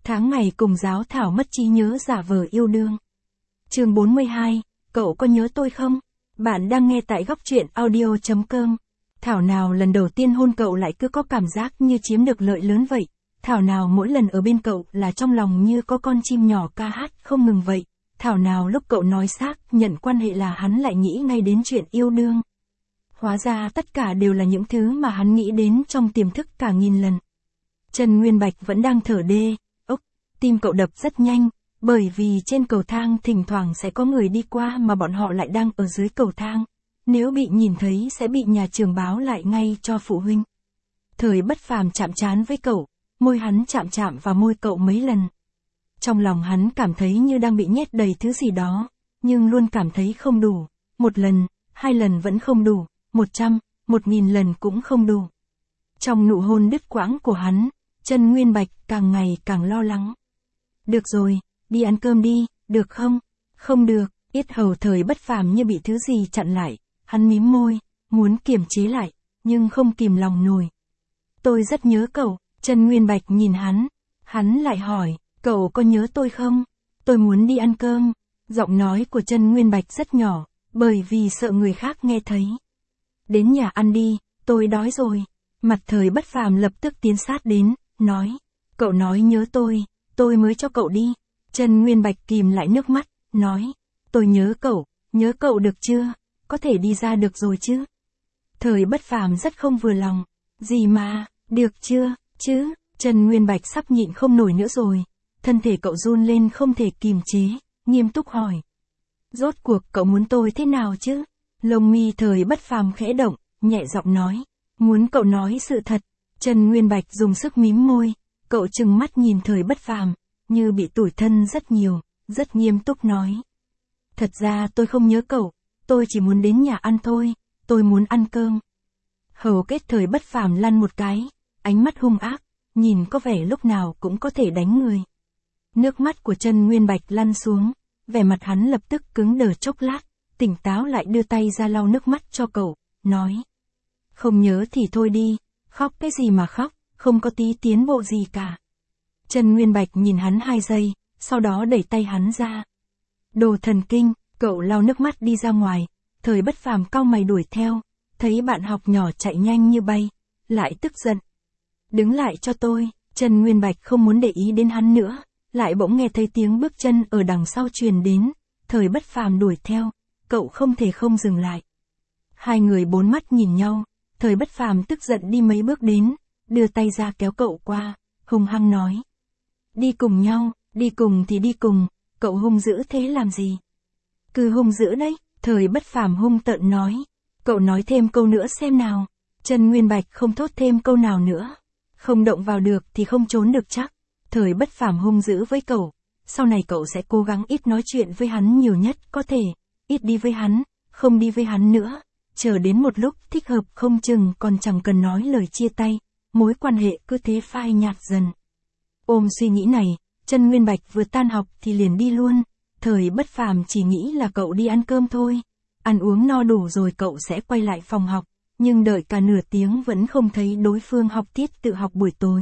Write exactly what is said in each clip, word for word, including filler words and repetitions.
Tháng ngày cùng giáo thảo mất trí nhớ giả vờ yêu đương. Chương bốn mươi hai, cậu có nhớ tôi không? Bạn đang nghe tại góc truyện audio chấm com. Thảo nào lần đầu tiên hôn cậu lại cứ có cảm giác như chiếm được lợi lớn vậy. Thảo nào mỗi lần ở bên cậu là trong lòng như có con chim nhỏ ca hát không ngừng vậy. Thảo nào lúc cậu nói xác nhận quan hệ là hắn lại nghĩ ngay đến chuyện yêu đương. Hóa ra tất cả đều là những thứ mà hắn nghĩ đến trong tiềm thức cả nghìn lần. Trần Nguyên Bạch vẫn đang thở đê, ốc, tim cậu đập rất nhanh, bởi vì trên cầu thang thỉnh thoảng sẽ có người đi qua mà bọn họ lại đang ở dưới cầu thang. Nếu bị nhìn thấy sẽ bị nhà trường báo lại ngay cho phụ huynh. Thời Bất Phàm chạm trán với cậu, môi hắn chạm chạm vào môi cậu mấy lần. Trong lòng hắn cảm thấy như đang bị nhét đầy thứ gì đó, nhưng luôn cảm thấy không đủ. Một lần, hai lần vẫn không đủ, một trăm, một nghìn lần cũng không đủ. Trong nụ hôn đứt quãng của hắn, Trần Nguyên Bạch càng ngày càng lo lắng. Được rồi, đi ăn cơm đi, được không? Không được, yết hầu Thời Bất Phàm như bị thứ gì chặn lại, hắn mím môi, muốn kiềm chế lại, nhưng không kìm lòng nổi. Tôi rất nhớ cậu, Trần Nguyên Bạch nhìn hắn, hắn lại hỏi, cậu có nhớ tôi không? Tôi muốn đi ăn cơm. Giọng nói của Trần Nguyên Bạch rất nhỏ, bởi vì sợ người khác nghe thấy. Đến nhà ăn đi, tôi đói rồi. Mặt Thời Bất Phàm lập tức tiến sát đến, nói, cậu nói nhớ tôi, tôi mới cho cậu đi. Trần Nguyên Bạch kìm lại nước mắt, nói, tôi nhớ cậu, nhớ cậu được chưa? Có thể đi ra được rồi chứ? Thời Bất Phàm rất không vừa lòng, gì mà, được chưa, chứ? Trần Nguyên Bạch sắp nhịn không nổi nữa rồi, thân thể cậu run lên không thể kìm chế, nghiêm túc hỏi. Rốt cuộc cậu muốn tôi thế nào chứ? Lông mi Thời Bất Phàm khẽ động, nhẹ giọng nói, muốn cậu nói sự thật. Trần Nguyên Bạch dùng sức mím môi, cậu trừng mắt nhìn Thời Bất Phàm, như bị tủi thân rất nhiều, rất nghiêm túc nói. Thật ra tôi không nhớ cậu, tôi chỉ muốn đến nhà ăn thôi, tôi muốn ăn cơm. Hầu kết Thời Bất Phàm lăn một cái, ánh mắt hung ác, nhìn có vẻ lúc nào cũng có thể đánh người. Nước mắt của Trần Nguyên Bạch lăn xuống, vẻ mặt hắn lập tức cứng đờ chốc lát, tỉnh táo lại đưa tay ra lau nước mắt cho cậu, nói. Không nhớ thì thôi đi, khóc cái gì mà khóc, không có tí tiến bộ gì cả. Trần Nguyên Bạch nhìn hắn hai giây, sau đó đẩy tay hắn ra. Đồ thần kinh, cậu lau nước mắt đi ra ngoài, Thời Bất Phàm cau mày đuổi theo, thấy bạn học nhỏ chạy nhanh như bay, lại tức giận. Đứng lại cho tôi, Trần Nguyên Bạch không muốn để ý đến hắn nữa, lại bỗng nghe thấy tiếng bước chân ở đằng sau truyền đến, Thời Bất Phàm đuổi theo, cậu không thể không dừng lại. Hai người bốn mắt nhìn nhau, Thời Bất Phàm tức giận đi mấy bước đến, đưa tay ra kéo cậu qua, hung hăng nói. Đi cùng nhau, đi cùng thì đi cùng, cậu hung dữ thế làm gì? Cứ hung dữ đấy, Thời Bất Phàm hung tợn nói. Cậu nói thêm câu nữa xem nào. Trần Nguyên Bạch không thốt thêm câu nào nữa. Không động vào được thì không trốn được chắc. Thời Bất Phàm hung dữ với cậu. Sau này cậu sẽ cố gắng ít nói chuyện với hắn nhiều nhất có thể. Ít đi với hắn, không đi với hắn nữa. Chờ đến một lúc thích hợp không chừng còn chẳng cần nói lời chia tay. Mối quan hệ cứ thế phai nhạt dần. Ôm suy nghĩ này, Trần Nguyên Bạch vừa tan học thì liền đi luôn. Thời Bất Phàm chỉ nghĩ là cậu đi ăn cơm thôi. Ăn uống no đủ rồi cậu sẽ quay lại phòng học, nhưng đợi cả nửa tiếng vẫn không thấy đối phương học tiết tự học buổi tối.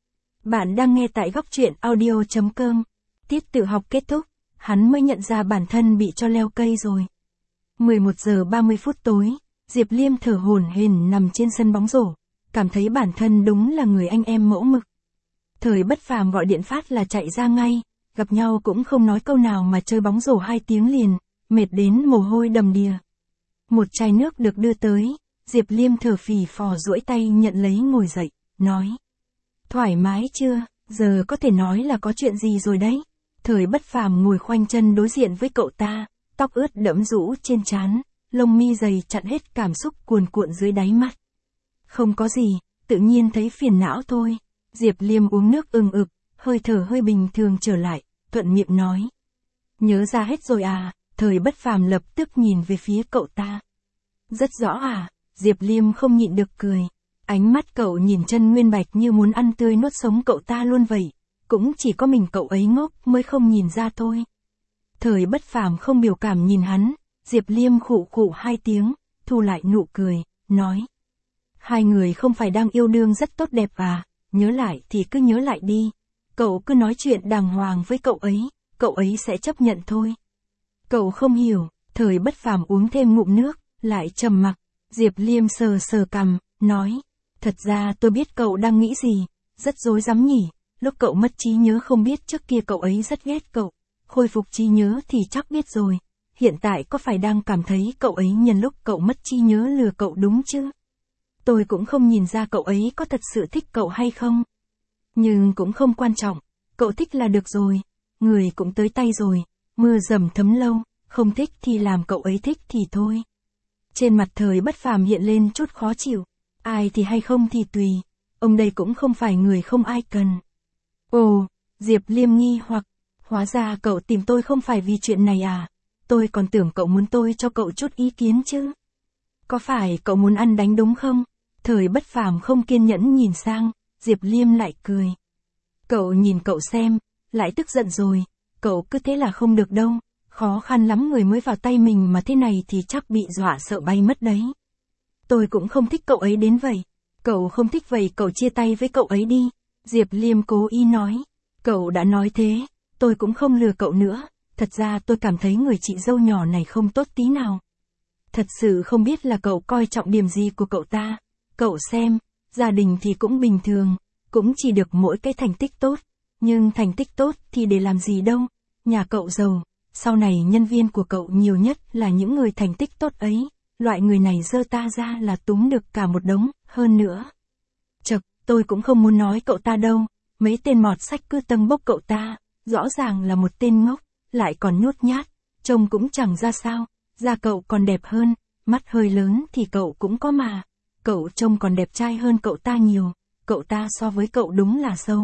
Bạn đang nghe tại góc truyện audio chấm com. Tiết tự học kết thúc, hắn mới nhận ra bản thân bị cho leo cây rồi. mười một giờ ba mươi phút tối, Diệp Liêm thở hổn hển nằm trên sân bóng rổ, cảm thấy bản thân đúng là người anh em mẫu mực. Thời Bất Phàm gọi điện phát là chạy ra ngay, gặp nhau cũng không nói câu nào mà chơi bóng rổ hai tiếng liền, mệt đến mồ hôi đầm đìa. Một chai nước được đưa tới, Diệp Liêm thở phì phò duỗi tay nhận lấy ngồi dậy, nói. Thoải mái chưa, giờ có thể nói là có chuyện gì rồi đấy. Thời Bất Phàm ngồi khoanh chân đối diện với cậu ta, tóc ướt đẫm rũ trên trán, lông mi dày chặn hết cảm xúc cuồn cuộn dưới đáy mắt. Không có gì, tự nhiên thấy phiền não thôi. Diệp Liêm uống nước ừng ực, hơi thở hơi bình thường trở lại, thuận miệng nói. Nhớ ra hết rồi à? Thời Bất Phàm lập tức nhìn về phía cậu ta. Rất rõ à? Diệp Liêm không nhịn được cười. Ánh mắt cậu nhìn Trần Nguyên Bạch như muốn ăn tươi nuốt sống cậu ta luôn vậy. Cũng chỉ có mình cậu ấy ngốc mới không nhìn ra thôi. Thời Bất Phàm không biểu cảm nhìn hắn. Diệp Liêm khụ khụ hai tiếng, thu lại nụ cười, nói. Hai người không phải đang yêu đương rất tốt đẹp à? Nhớ lại thì cứ nhớ lại đi. cậu cứ nói chuyện đàng hoàng với cậu ấy, cậu ấy sẽ chấp nhận thôi. Cậu không hiểu, Thời Bất Phàm uống thêm ngụm nước, lại trầm mặc. Diệp Liêm sờ sờ cằm, nói, thật ra tôi biết cậu đang nghĩ gì, rất rối rắm nhỉ, lúc cậu mất trí nhớ không biết trước kia cậu ấy rất ghét cậu, khôi phục trí nhớ thì chắc biết rồi, hiện tại có phải đang cảm thấy cậu ấy nhân lúc cậu mất trí nhớ lừa cậu đúng chứ? Tôi cũng không nhìn ra cậu ấy có thật sự thích cậu hay không. Nhưng cũng không quan trọng, cậu thích là được rồi, người cũng tới tay rồi, mưa dầm thấm lâu, không thích thì làm cậu ấy thích thì thôi. Trên mặt Thời Bất Phàm hiện lên chút khó chịu, ai thì hay không thì tùy, ông đây cũng không phải người không ai cần. Ồ, Diệp Liêm nghi hoặc, hóa ra cậu tìm tôi không phải vì chuyện này à, tôi còn tưởng cậu muốn tôi cho cậu chút ý kiến chứ. Có phải cậu muốn ăn đánh đúng không? Thời Bất Phàm không kiên nhẫn nhìn sang, Diệp Liêm lại cười. Cậu nhìn cậu xem, lại tức giận rồi, cậu cứ thế là không được đâu, khó khăn lắm người mới vào tay mình mà thế này thì chắc bị dọa sợ bay mất đấy. Tôi cũng không thích cậu ấy đến vậy, cậu không thích vậy cậu chia tay với cậu ấy đi, Diệp Liêm cố ý nói. Cậu đã nói thế, tôi cũng không lừa cậu nữa, thật ra tôi cảm thấy người chị dâu nhỏ này không tốt tí nào. Thật sự không biết là cậu coi trọng điểm gì của cậu ta. Cậu xem, gia đình thì cũng bình thường, cũng chỉ được mỗi cái thành tích tốt. Nhưng thành tích tốt thì để làm gì đâu, nhà cậu giàu, sau này nhân viên của cậu nhiều nhất là những người thành tích tốt ấy, loại người này dơ ta ra là túm được cả một đống, hơn nữa. Chật, tôi cũng không muốn nói cậu ta đâu, mấy tên mọt sách cứ tâng bốc cậu ta, rõ ràng là một tên ngốc, lại còn nhút nhát, trông cũng chẳng ra sao, da cậu còn đẹp hơn, mắt hơi lớn thì cậu cũng có mà. Cậu trông còn đẹp trai hơn cậu ta nhiều, cậu ta so với cậu đúng là xấu.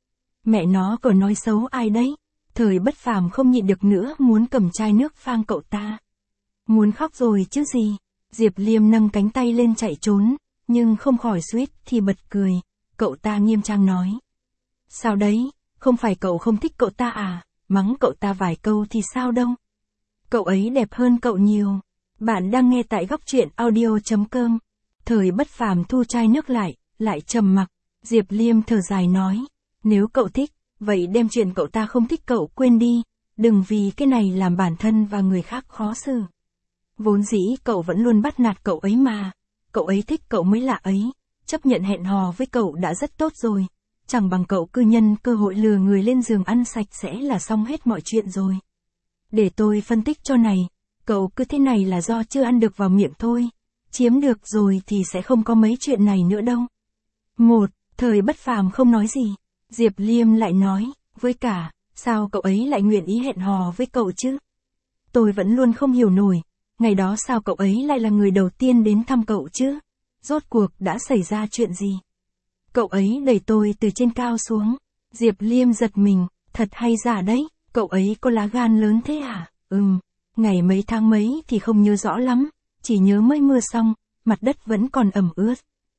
Mẹ nó còn nói xấu ai đấy? Thời Bất Phàm không nhịn được nữa muốn cầm chai nước phang cậu ta. Muốn khóc rồi chứ gì? Diệp Liêm nâng cánh tay lên chạy trốn, nhưng không khỏi suýt thì bật cười. Cậu ta nghiêm trang nói. Sao đấy, không phải cậu không thích cậu ta à, mắng cậu ta vài câu thì sao đâu. Cậu ấy đẹp hơn cậu nhiều. Bạn đang nghe tại góc truyện audio chấm com. Thời Bất Phàm thu chai nước lại, lại trầm mặc. Diệp Liêm thở dài nói, nếu cậu thích, vậy đem chuyện cậu ta không thích cậu quên đi, đừng vì cái này làm bản thân và người khác khó xử. Vốn dĩ cậu vẫn luôn bắt nạt cậu ấy mà, cậu ấy thích cậu mới lạ ấy, chấp nhận hẹn hò với cậu đã rất tốt rồi, chẳng bằng cậu cứ nhân cơ hội lừa người lên giường ăn sạch sẽ là xong hết mọi chuyện rồi. Để tôi phân tích cho này, cậu cứ thế này là do chưa ăn được vào miệng thôi, chiếm được rồi thì sẽ không có mấy chuyện này nữa đâu. Một, Thời Bất Phàm không nói gì, Diệp Liêm lại nói, với cả, sao cậu ấy lại nguyện ý hẹn hò với cậu chứ? Tôi vẫn luôn không hiểu nổi, ngày đó sao cậu ấy lại là người đầu tiên đến thăm cậu chứ? Rốt cuộc đã xảy ra chuyện gì? Cậu ấy đẩy tôi từ trên cao xuống. Diệp Liêm giật mình, thật hay giả đấy, cậu ấy có lá gan lớn thế à? Ừm, ngày mấy tháng mấy thì không nhớ rõ lắm, chỉ nhớ mới mưa xong, mặt đất vẫn còn ẩm ướt.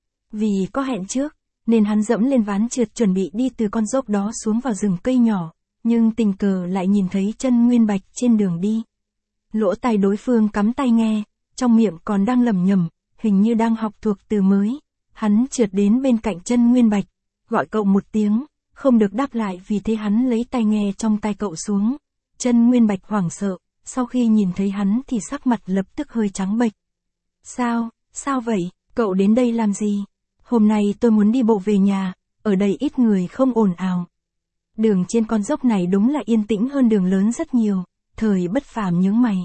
Vì có hẹn trước, nên hắn dẫm lên ván trượt chuẩn bị đi từ con dốc đó xuống vào rừng cây nhỏ, nhưng tình cờ lại nhìn thấy chân Nguyên Bạch trên đường đi. Lỗ tai đối phương cắm tai nghe, trong miệng còn đang lẩm nhẩm, hình như đang học thuộc từ mới. Hắn trượt đến bên cạnh chân Nguyên Bạch, gọi cậu một tiếng, không được đáp lại vì thế hắn lấy tai nghe trong tai cậu xuống. Chân Nguyên Bạch hoảng sợ, sau khi nhìn thấy hắn thì sắc mặt lập tức hơi trắng bệch. Sao, sao vậy, cậu đến đây làm gì? Hôm nay tôi muốn đi bộ về nhà, ở đây ít người không ồn ào. Đường trên con dốc này đúng là yên tĩnh hơn đường lớn rất nhiều, Thời Bất Phàm nhướng mày.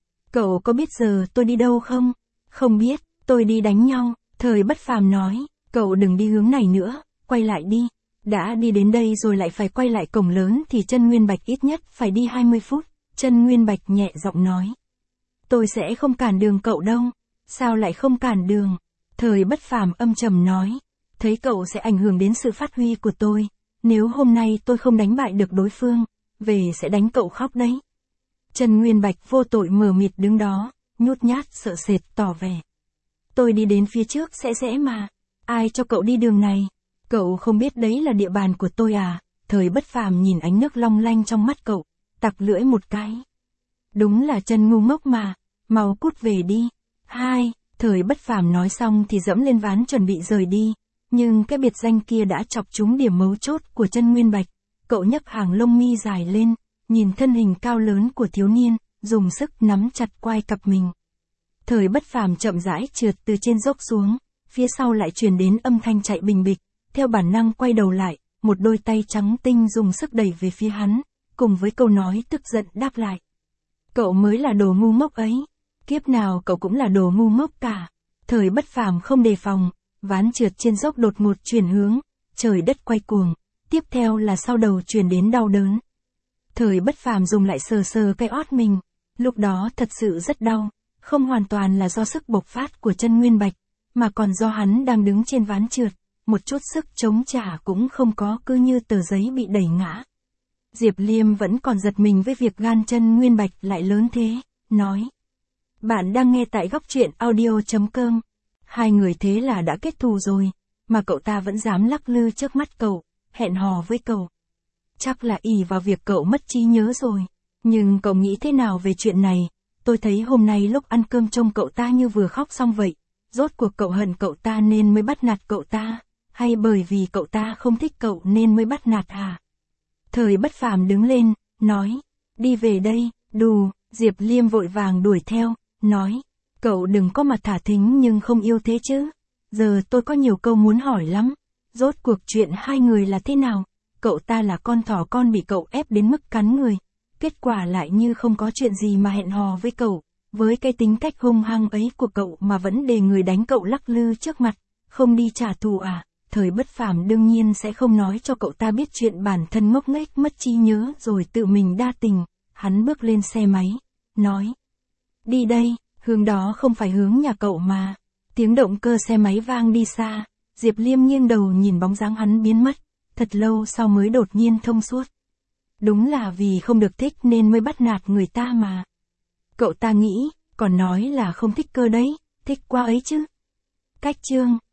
Cậu có biết giờ tôi đi đâu không? Không biết, tôi đi đánh nhau, Thời Bất Phàm nói, cậu đừng đi hướng này nữa, quay lại đi. Đã đi đến đây rồi lại phải quay lại cổng lớn thì chân Nguyên Bạch ít nhất phải đi hai mươi phút, chân Nguyên Bạch nhẹ giọng nói. Tôi sẽ không cản đường cậu đâu, sao lại không cản đường? Thời Bất Phàm âm trầm nói, thấy cậu sẽ ảnh hưởng đến sự phát huy của tôi, nếu hôm nay tôi không đánh bại được đối phương, về sẽ đánh cậu khóc đấy. Chân Nguyên Bạch vô tội mờ mịt đứng đó, nhút nhát sợ sệt tỏ vẻ. Tôi đi đến phía trước sẽ dễ mà, ai cho cậu đi đường này? Cậu không biết đấy là địa bàn của tôi à? Thời Bất Phàm nhìn ánh nước long lanh trong mắt cậu, tặc lưỡi một cái. Đúng là chân ngu ngốc mà, mau cút về đi. Hai, Thời Bất Phàm nói xong thì dẫm lên ván chuẩn bị rời đi, nhưng cái biệt danh kia đã chọc trúng điểm mấu chốt của chân Nguyên Bạch, cậu nhấc hàng lông mi dài lên, nhìn thân hình cao lớn của thiếu niên, dùng sức nắm chặt quai cặp mình. Thời Bất Phàm chậm rãi trượt từ trên dốc xuống, phía sau lại truyền đến âm thanh chạy bình bịch, theo bản năng quay đầu lại, một đôi tay trắng tinh dùng sức đẩy về phía hắn, cùng với câu nói tức giận đáp lại. Cậu mới là đồ ngu ngốc ấy, kiếp nào cậu cũng là đồ ngu ngốc cả. Thời Bất Phàm không đề phòng, ván trượt trên dốc đột ngột chuyển hướng, trời đất quay cuồng, tiếp theo là sau đầu truyền đến đau đớn. Thời Bất Phàm dùng lại sờ sờ cái ót mình, lúc đó thật sự rất đau, không hoàn toàn là do sức bộc phát của chân Nguyên Bạch, mà còn do hắn đang đứng trên ván trượt, một chút sức chống trả cũng không có, cứ như tờ giấy bị đẩy ngã. Diệp Liêm vẫn còn giật mình với việc gan chân Nguyên Bạch lại lớn thế, nói. Bạn đang nghe tại góc truyện audio chấm com. Hai người thế là đã kết thù rồi, mà cậu ta vẫn dám lắc lư trước mắt cậu, hẹn hò với cậu. Chắc là ỷ vào việc cậu mất trí nhớ rồi. Nhưng cậu nghĩ thế nào về chuyện này? Tôi thấy hôm nay lúc ăn cơm trông cậu ta như vừa khóc xong vậy. Rốt cuộc cậu hận cậu ta nên mới bắt nạt cậu ta, hay bởi vì cậu ta không thích cậu nên mới bắt nạt hả? Thời Bất Phàm đứng lên, nói. Đi về đây, đù. Diệp Liêm vội vàng đuổi theo, nói. Cậu đừng có mà thả thính nhưng không yêu thế chứ. Giờ tôi có nhiều câu muốn hỏi lắm. Rốt cuộc chuyện hai người là thế nào? Cậu ta là con thỏ con bị cậu ép đến mức cắn người. Kết quả lại như không có chuyện gì mà hẹn hò với cậu. Với cái tính cách hung hăng ấy của cậu mà vẫn để người đánh cậu lắc lư trước mặt. Không đi trả thù à? Thời Bất Phàm đương nhiên sẽ không nói cho cậu ta biết chuyện bản thân ngốc nghếch mất trí nhớ rồi tự mình đa tình. Hắn bước lên xe máy, nói. Đi đây, hướng đó không phải hướng nhà cậu mà. Tiếng động cơ xe máy vang đi xa, Diệp Liêm nghiêng đầu nhìn bóng dáng hắn biến mất, thật lâu sau mới đột nhiên thông suốt. Đúng là vì không được thích nên mới bắt nạt người ta mà. Cậu ta nghĩ, còn nói là không thích cơ đấy, thích quá ấy chứ. Cách chương